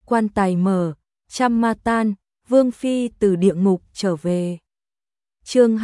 quan tài mở, trăm ma tan, Vương Phi từ địa ngục trở về. Chương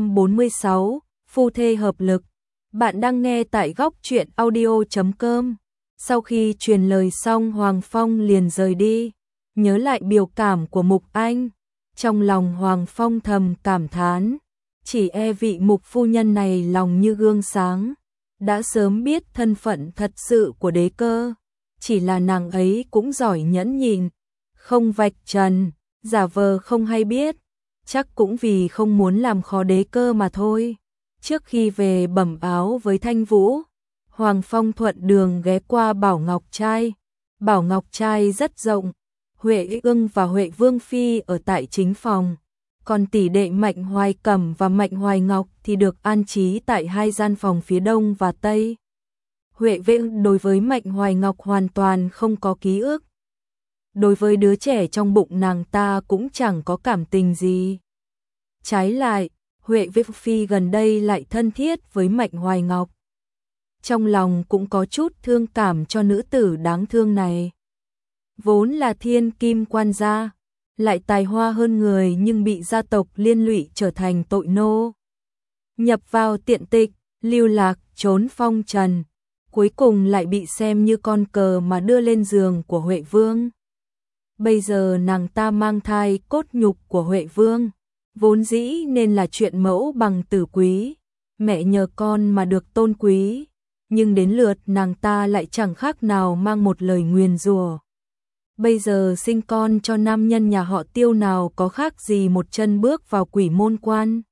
246, Phu thê hợp lực. Bạn đang nghe tại góc truyện audio.com. Sau khi truyền lời xong, Hoàng Phong liền rời đi. Nhớ lại biểu cảm của Mục Anh, trong lòng Hoàng Phong thầm cảm thán, chỉ e vị Mục phu nhân này lòng như gương sáng, đã sớm biết thân phận thật sự của đế cơ, chỉ là nàng ấy cũng giỏi nhẫn nhịn, không vạch trần, giả vờ không hay biết, chắc cũng vì không muốn làm khó đế cơ mà thôi. Trước khi về bẩm báo với Thanh Vũ, Hoàng Phong thuận đường ghé qua Bảo Ngọc Trai. Bảo Ngọc Trai rất rộng, Huệ Ưng và Huệ Vương Phi ở tại chính phòng, còn tỷ đệ Mạnh Hoài Cẩm và Mạnh Hoài Ngọc thì được an trí tại hai gian phòng phía đông và tây. Huệ Ưng đối với Mạnh Hoài Ngọc hoàn toàn không có ký ức. Đối với đứa trẻ trong bụng nàng ta cũng chẳng có cảm tình gì. Trái lại, Huệ Vương Phi gần đây lại thân thiết với Mạnh Hoài Ngọc. Trong lòng cũng có chút thương cảm cho nữ tử đáng thương này. Vốn là thiên kim quan gia, lại tài hoa hơn người nhưng bị gia tộc liên lụy trở thành tội nô. Nhập vào tiện tịch, lưu lạc, trốn phong trần, cuối cùng lại bị xem như con cờ mà đưa lên giường của Huệ Vương. Bây giờ nàng ta mang thai cốt nhục của Huệ Vương, vốn dĩ nên là chuyện mẫu bằng tử quý, mẹ nhờ con mà được tôn quý, nhưng đến lượt nàng ta lại chẳng khác nào mang một lời nguyền rủa. Bây giờ sinh con cho nam nhân nhà họ Tiêu nào có khác gì một chân bước vào quỷ môn quan.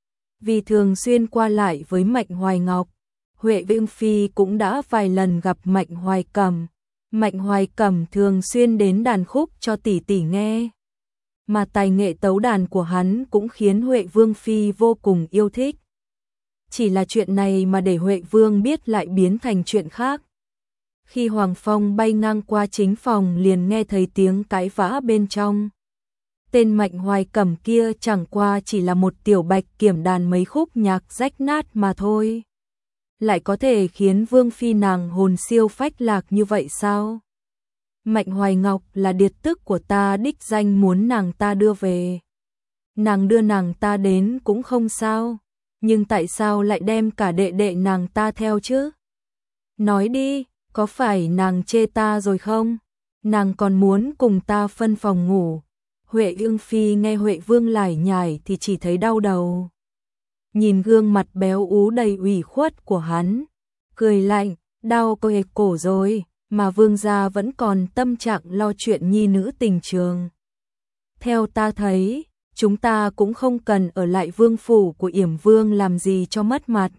Vì thường xuyên qua lại với Mạnh Hoài Ngọc, Huệ Vương Phi cũng đã vài lần gặp Mạnh Hoài Cẩm. Mạnh Hoài Cẩm thường xuyên đến đàn khúc cho tỷ tỷ nghe, mà tài nghệ tấu đàn của hắn cũng khiến Huệ Vương Phi vô cùng yêu thích. Chỉ là chuyện này mà để Huệ Vương biết lại biến thành chuyện khác. Khi Hoàng Phong bay ngang qua chính phòng liền nghe thấy tiếng cãi vã bên trong. Tên Mạnh Hoài Cẩm kia chẳng qua chỉ là một tiểu bạch kiểm đàn mấy khúc nhạc rách nát mà thôi. Lại có thể khiến Vương Phi nàng hồn siêu phách lạc như vậy sao? Mạnh Hoài Ngọc là điệt tức của ta, đích danh muốn nàng ta đưa về. Nàng đưa nàng ta đến cũng không sao, nhưng tại sao lại đem cả đệ đệ nàng ta theo chứ? Nói đi, có phải nàng chê ta rồi không? Nàng còn muốn cùng ta phân phòng ngủ. Huệ Ưng Phi nghe Huệ Vương lải nhải thì chỉ thấy đau đầu. Nhìn gương mặt béo ú đầy ủy khuất của hắn, cười lạnh, đau cơi cổ rồi, mà Vương gia vẫn còn tâm trạng lo chuyện nhi nữ tình trường. Theo ta thấy, chúng ta cũng không cần ở lại vương phủ của Yểm Vương làm gì cho mất mặt.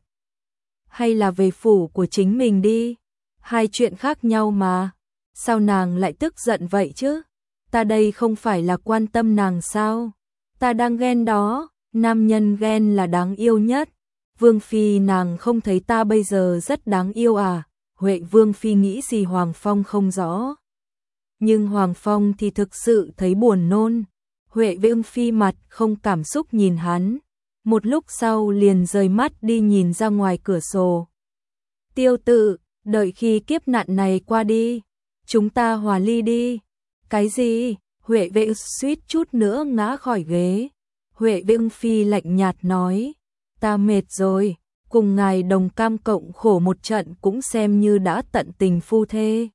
Hay là về phủ của chính mình đi, hai chuyện khác nhau mà. Sao nàng lại tức giận vậy chứ? Ta đây không phải là quan tâm nàng sao? Ta đang ghen đó. Nam nhân ghen là đáng yêu nhất. Vương Phi nàng không thấy ta bây giờ rất đáng yêu à? Huệ Vương Phi nghĩ gì Hoàng Phong không rõ. Nhưng Hoàng Phong thì thực sự thấy buồn nôn. Huệ Vương Phi mặt không cảm xúc nhìn hắn. Một lúc sau liền rời mắt đi nhìn ra ngoài cửa sổ. Tiêu tự, đợi khi kiếp nạn này qua đi, chúng ta hòa ly đi. Cái gì? Huệ Vương suýt chút nữa ngã khỏi ghế. Huệ Vương Phi lạnh nhạt nói, ta mệt rồi, cùng ngài đồng cam cộng khổ một trận cũng xem như đã tận tình phu thê.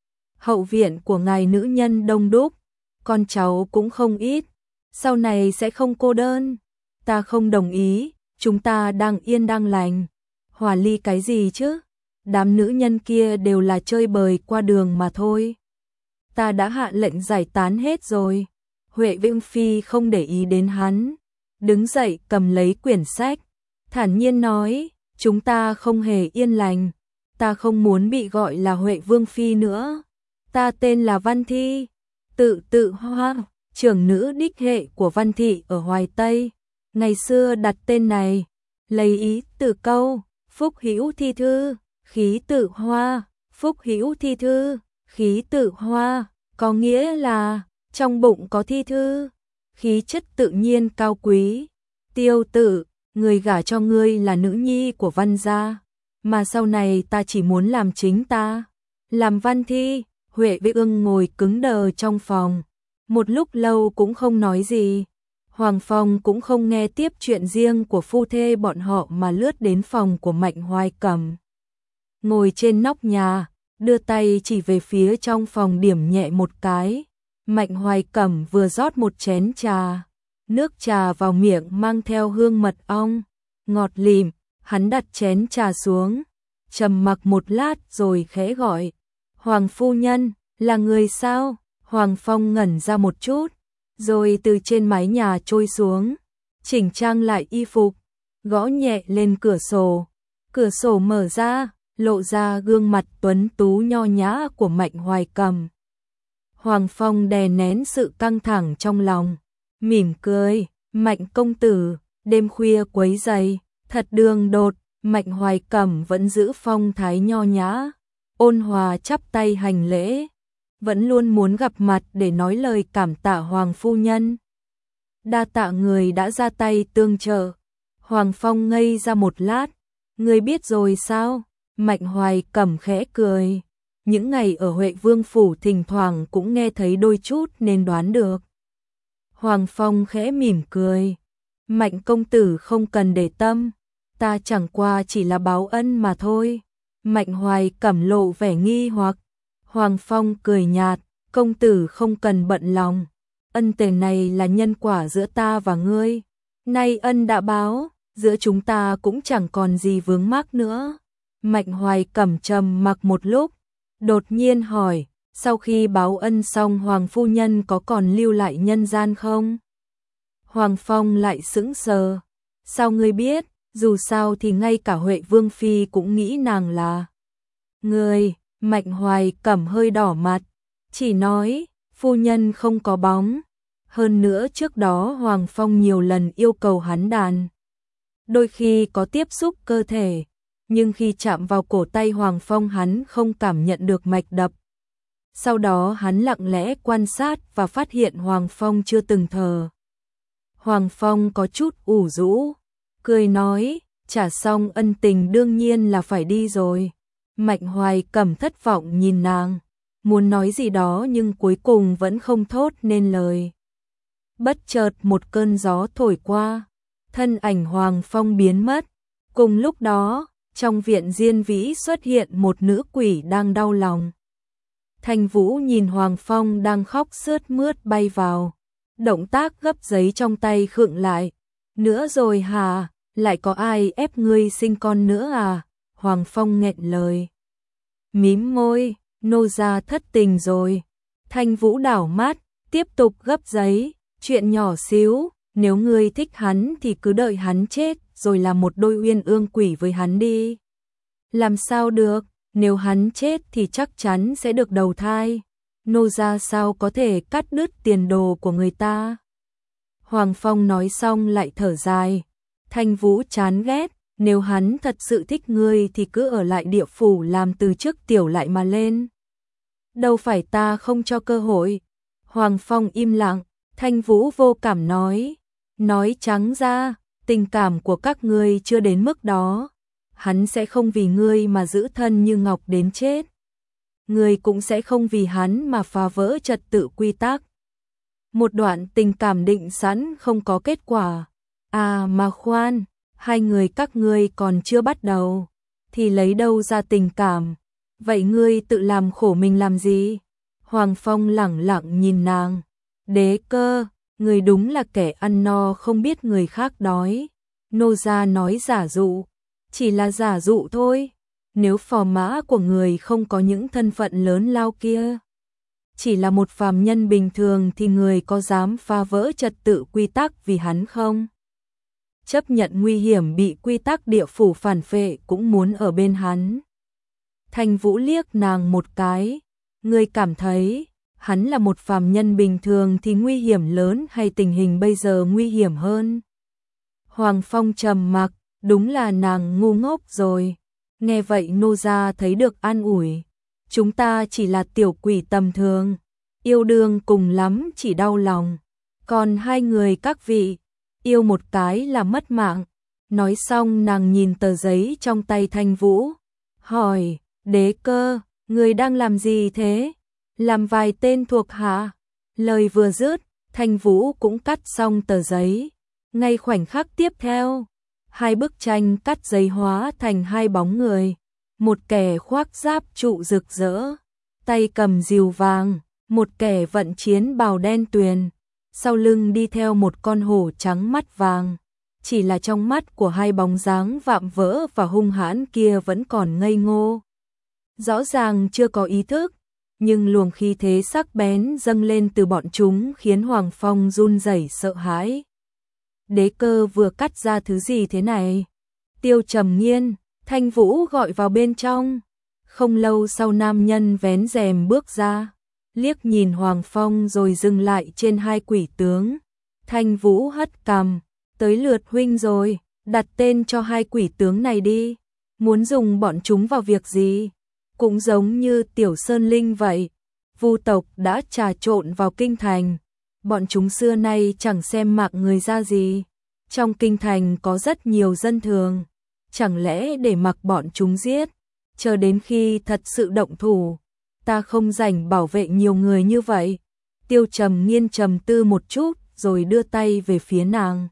Hậu viện của ngài nữ nhân đông đúc, con cháu cũng không ít, sau này sẽ không cô đơn. Ta không đồng ý, chúng ta đang yên đang lành. Hòa ly cái gì chứ? Đám nữ nhân kia đều là chơi bời qua đường mà thôi. Ta đã hạ lệnh giải tán hết rồi. Huệ Vương Phi không để ý đến hắn, đứng dậy cầm lấy quyển sách, thản nhiên nói, chúng ta không hề yên lành, ta không muốn bị gọi là Huệ Vương Phi nữa, ta tên là Văn Thi, tự Hoa, trưởng nữ đích hệ của Văn Thị ở Hoài Tây, ngày xưa đặt tên này, lấy ý từ câu, phúc hữu thi thư, khí tự hoa, phúc hữu thi thư, khí tự hoa, có nghĩa là trong bụng có thi thư, khí chất tự nhiên cao quý. Tiêu tự, người gả cho ngươi là nữ nhi của Văn gia, mà sau này ta chỉ muốn làm chính ta, làm Văn Thi. Huệ với Ưng ngồi cứng đờ trong phòng, một lúc lâu cũng không nói gì. Hoàng Phong cũng không nghe tiếp chuyện riêng của phu thê bọn họ mà lướt đến phòng của Mạnh Hoài Cẩm. Ngồi trên nóc nhà, đưa tay chỉ về phía trong phòng điểm nhẹ một cái. Mạnh Hoài Cẩm vừa rót một chén trà, nước trà vào miệng mang theo hương mật ong, ngọt lịm, hắn đặt chén trà xuống, trầm mặc một lát rồi khẽ gọi, Hoàng phu nhân, là người sao? Hoàng Phong ngẩn ra một chút, rồi từ trên mái nhà trôi xuống, chỉnh trang lại y phục, gõ nhẹ lên cửa sổ mở ra, lộ ra gương mặt tuấn tú nho nhã của Mạnh Hoài Cẩm. Hoàng Phong đè nén sự căng thẳng trong lòng, mỉm cười, Mạnh công tử, đêm khuya quấy rầy, thật đường đột. Mạnh Hoài Cẩm vẫn giữ phong thái nho nhã, ôn hòa chắp tay hành lễ, vẫn luôn muốn gặp mặt để nói lời cảm tạ Hoàng phu nhân. Đa tạ người đã ra tay tương trợ. Hoàng Phong ngây ra một lát, người biết rồi sao? Mạnh Hoài Cẩm khẽ cười, những ngày ở Huệ Vương phủ thỉnh thoảng cũng nghe thấy đôi chút nên đoán được. Hoàng Phong khẽ mỉm cười, Mạnh công tử không cần để tâm, ta chẳng qua chỉ là báo ân mà thôi. Mạnh Hoài Cẩm lộ vẻ nghi hoặc. Hoàng Phong cười nhạt, công tử không cần bận lòng, ân tình này là nhân quả giữa ta và ngươi, nay ân đã báo, giữa chúng ta cũng chẳng còn gì vướng mắc nữa. Mạnh Hoài Cẩm trầm mặc một lúc, đột nhiên hỏi, sau khi báo ân xong Hoàng phu nhân có còn lưu lại nhân gian không? Hoàng Phong lại sững sờ, sao ngươi biết? Dù sao thì ngay cả Huệ Vương phi cũng nghĩ nàng là người. Mạnh Hoài Cẩm hơi đỏ mặt, chỉ nói, phu nhân không có bóng. Hơn nữa trước đó Hoàng Phong nhiều lần yêu cầu hắn đàn. Đôi khi có tiếp xúc cơ thể, nhưng khi chạm vào cổ tay Hoàng Phong hắn không cảm nhận được mạch đập. Sau đó hắn lặng lẽ quan sát và phát hiện Hoàng Phong chưa từng thở. Hoàng Phong có chút ủ rũ, cười nói, trả xong ân tình đương nhiên là phải đi rồi. Mạnh Hoài Cẩm thất vọng nhìn nàng, muốn nói gì đó nhưng cuối cùng vẫn không thốt nên lời. Bất chợt một cơn gió thổi qua, thân ảnh Hoàng Phong biến mất. Cùng lúc đó, trong viện Diên Vĩ xuất hiện một nữ quỷ đang đau lòng. Thanh Vũ nhìn Hoàng Phong đang khóc sướt mướt bay vào, động tác gấp giấy trong tay khựng lại. Nữa rồi hả, lại có ai ép ngươi sinh con nữa à? Hoàng Phong nghẹn lời. Mím môi, nô gia thất tình rồi. Thanh Vũ đảo mắt, tiếp tục gấp giấy, chuyện nhỏ xíu, nếu ngươi thích hắn thì cứ đợi hắn chết rồi làm một đôi uyên ương quỷ với hắn đi. Làm sao được, nếu hắn chết thì chắc chắn sẽ được đầu thai. Nô gia sao có thể cắt đứt tiền đồ của người ta? Hoàng Phong nói xong lại thở dài. Thanh Vũ chán ghét, nếu hắn thật sự thích ngươi thì cứ ở lại địa phủ làm từ chức tiểu lại mà lên. Đâu phải ta không cho cơ hội. Hoàng Phong im lặng, Thanh Vũ vô cảm nói trắng ra, tình cảm của các ngươi chưa đến mức đó. Hắn sẽ không vì ngươi mà giữ thân như ngọc đến chết. Ngươi cũng sẽ không vì hắn mà phá vỡ trật tự quy tắc. Một đoạn tình cảm định sẵn không có kết quả. À mà khoan, hai người các ngươi còn chưa bắt đầu, thì lấy đâu ra tình cảm? Vậy ngươi tự làm khổ mình làm gì? Hoàng Phong lẳng lặng nhìn nàng. Đế Cơ, người đúng là kẻ ăn no không biết người khác đói. Nô gia nói giả dụ, chỉ là giả dụ thôi. Nếu phò mã của người không có những thân phận lớn lao kia, chỉ là một phàm nhân bình thường thì người có dám phá vỡ trật tự quy tắc vì hắn không? Chấp nhận nguy hiểm bị quy tắc địa phủ phản phệ cũng muốn ở bên hắn. Thanh Vũ liếc nàng một cái, ngươi cảm thấy hắn là một phàm nhân bình thường thì nguy hiểm lớn hay tình hình bây giờ nguy hiểm hơn? Hoàng Phong trầm mặc, đúng là nàng ngu ngốc rồi. Nghe vậy nô gia thấy được an ủi. Chúng ta chỉ là tiểu quỷ tầm thường, yêu đương cùng lắm chỉ đau lòng. Còn hai người các vị, yêu một cái là mất mạng. Nói xong nàng nhìn tờ giấy trong tay Thanh Vũ, hỏi, Đế Cơ, người đang làm gì thế? làm vài tên thuộc hạ. Lời vừa dứt, Thanh Vũ cũng cắt xong tờ giấy. Ngay khoảnh khắc tiếp theo, hai bức tranh cắt giấy hóa thành hai bóng người. Một kẻ khoác giáp trụ rực rỡ, tay cầm rìu vàng, một kẻ vận chiến bào đen tuyền, sau lưng đi theo một con hổ trắng mắt vàng. Chỉ là trong mắt của hai bóng dáng vạm vỡ và hung hãn kia vẫn còn ngây ngô. Rõ ràng chưa có ý thức, nhưng luồng khí thế sắc bén dâng lên từ bọn chúng khiến Hoàng Phong run rẩy sợ hãi. Đế Cơ vừa cắt ra thứ gì thế này? Tiêu Trầm Nghiên, Thanh Vũ gọi vào bên trong. Không lâu sau nam nhân vén rèm bước ra, liếc nhìn Hoàng Phong rồi dừng lại trên hai quỷ tướng. Thanh Vũ hất cằm, tới lượt huynh rồi, đặt tên cho hai quỷ tướng này đi. Muốn dùng bọn chúng vào việc gì? Cũng giống như Tiểu Sơn Linh vậy. Vu tộc đã trà trộn vào kinh thành. Bọn chúng xưa nay chẳng xem mạng người ra gì. Trong kinh thành có rất nhiều dân thường. Chẳng lẽ để mặc bọn chúng giết, chờ đến khi thật sự động thủ, ta không rảnh bảo vệ nhiều người như vậy. Tiêu Trầm Nghiên trầm tư một chút rồi đưa tay về phía nàng.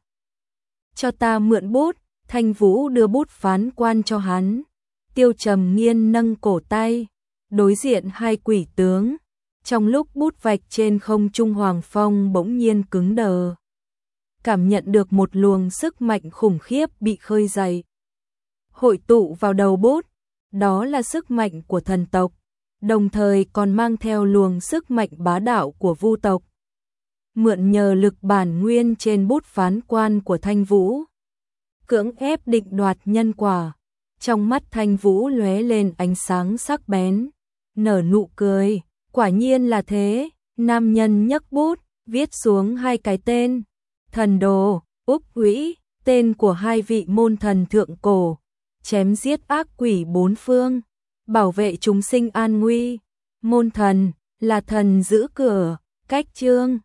Cho ta mượn bút. Thanh Vũ đưa bút phán quan cho hắn. Tiêu Trầm Nghiên nâng cổ tay, đối diện hai quỷ tướng. Trong lúc bút vạch trên không trung, Hoàng Phong bỗng nhiên cứng đờ. Cảm nhận được một luồng sức mạnh khủng khiếp bị khơi dậy, hội tụ vào đầu bút. Đó là sức mạnh của thần tộc, đồng thời còn mang theo luồng sức mạnh bá đạo của Vu tộc. Mượn nhờ lực bản nguyên trên bút phán quan của Thanh Vũ, cưỡng ép định đoạt nhân quả. Trong mắt Thanh Vũ lóe lên ánh sáng sắc bén, nở nụ cười. Quả nhiên là thế. Nam nhân nhấc bút, viết xuống hai cái tên: Thần Đồ, Úc Quỹ, tên của hai vị môn thần thượng cổ, chém giết ác quỷ bốn phương, bảo vệ chúng sinh an nguy. Môn thần là thần giữ cửa, cách chương